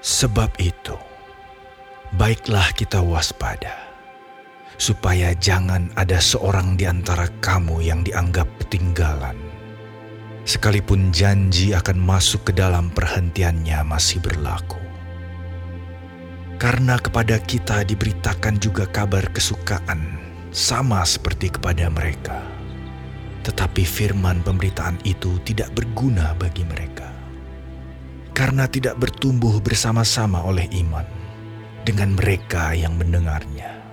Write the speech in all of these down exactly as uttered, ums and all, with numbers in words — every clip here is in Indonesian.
Sebab itu, baiklah kita waspada, supaya jangan ada seorang di antara kamu yang dianggap ketinggalan, sekalipun janji akan masuk ke dalam perhentiannya masih berlaku. Karena kepada kita diberitakan juga kabar kesukaan, sama seperti kepada mereka. Tetapi firman pemberitaan itu tidak berguna bagi mereka, karena tidak bertumbuh bersama-sama oleh iman dengan mereka yang mendengarnya.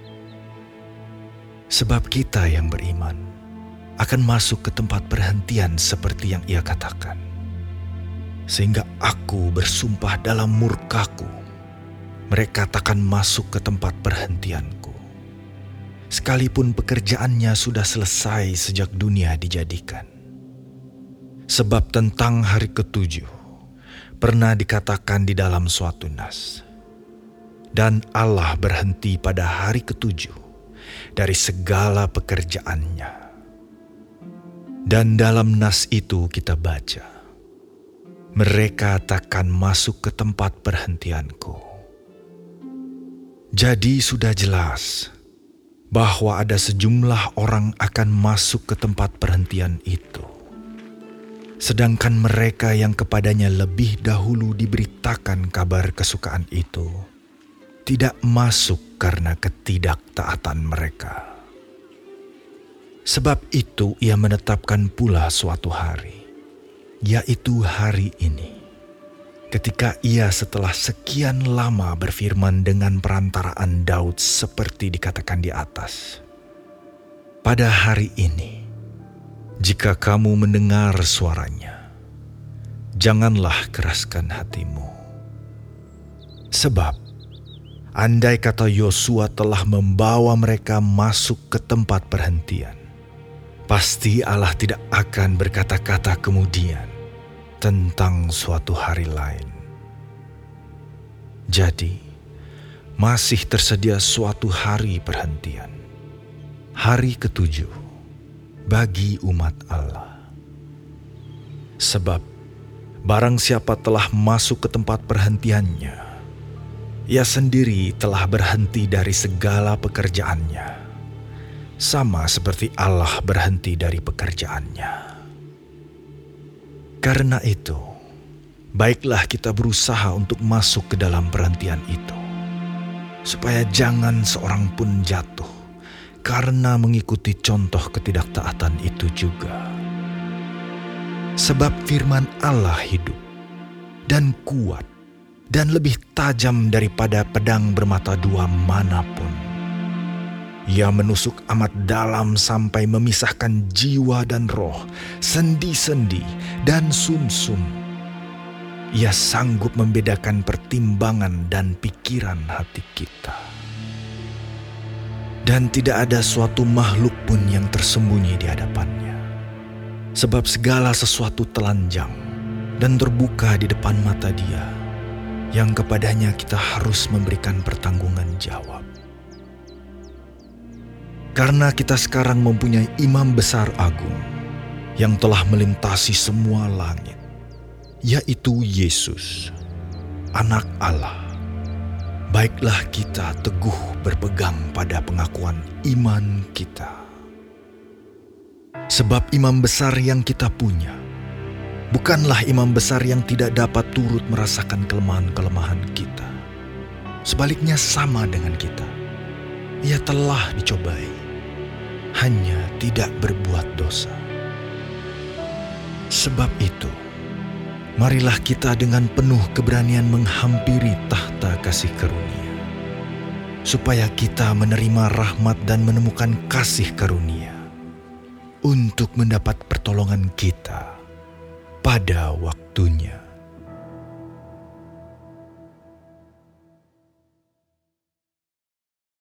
Sebab kita yang beriman akan masuk ke tempat perhentian seperti yang ia katakan. Sehingga aku bersumpah dalam murkaku, mereka takkan masuk ke tempat perhentianku, sekalipun pekerjaannya sudah selesai sejak dunia dijadikan. Sebab tentang hari ketujuh pernah dikatakan di dalam suatu nas, dan Allah berhenti pada hari ketujuh dari segala pekerjaannya. Dan dalam nas itu kita baca, mereka takkan masuk ke tempat perhentianku. Jadi sudah jelas bahwa ada sejumlah orang akan masuk ke tempat perhentian itu, sedangkan mereka yang kepadanya lebih dahulu diberitakan kabar kesukaan itu tidak masuk karena ketidaktaatan mereka. Sebab itu ia menetapkan pula suatu hari, yaitu hari ini, ketika ia setelah sekian lama berfirman dengan perantaraan Daud seperti dikatakan di atas. Pada hari ini, jika kamu mendengar suaranya, janganlah keraskan hatimu. Sebab, andai kata Yosua telah membawa mereka masuk ke tempat perhentian, pasti Allah tidak akan berkata-kata kemudian tentang suatu hari lain. Jadi, masih tersedia suatu hari perhentian, hari ketujuh bagi umat Allah. Sebab, barang siapa telah masuk ke tempat perhentiannya, ia sendiri telah berhenti dari segala pekerjaannya, sama seperti Allah berhenti dari pekerjaannya. Karena itu, baiklah kita berusaha untuk masuk ke dalam perhentian itu, supaya jangan seorang pun jatuh karena mengikuti contoh ketidaktaatan itu juga. Sebab firman Allah hidup dan kuat dan lebih tajam daripada pedang bermata dua manapun. Ia menusuk amat dalam sampai memisahkan jiwa dan roh, sendi-sendi dan sumsum. Ia sanggup membedakan pertimbangan dan pikiran hati kita. Dan tidak ada suatu makhluk pun yang tersembunyi di hadapannya. Sebab segala sesuatu telanjang dan terbuka di depan mata Dia, yang kepadanya kita harus memberikan pertanggungan jawab. Karena kita sekarang mempunyai imam besar agung yang telah melintasi semua langit, yaitu Yesus, Anak Allah. Baiklah kita teguh berpegang pada pengakuan iman kita. Sebab imam besar yang kita punya bukanlah imam besar yang tidak dapat turut merasakan kelemahan-kelemahan kita. Sebaliknya sama dengan kita. Ia telah dicobai, hanya tidak berbuat dosa. Sebab itu, marilah kita dengan penuh keberanian menghampiri tahta kasih karunia, supaya kita menerima rahmat dan menemukan kasih karunia untuk mendapat pertolongan kita pada waktunya.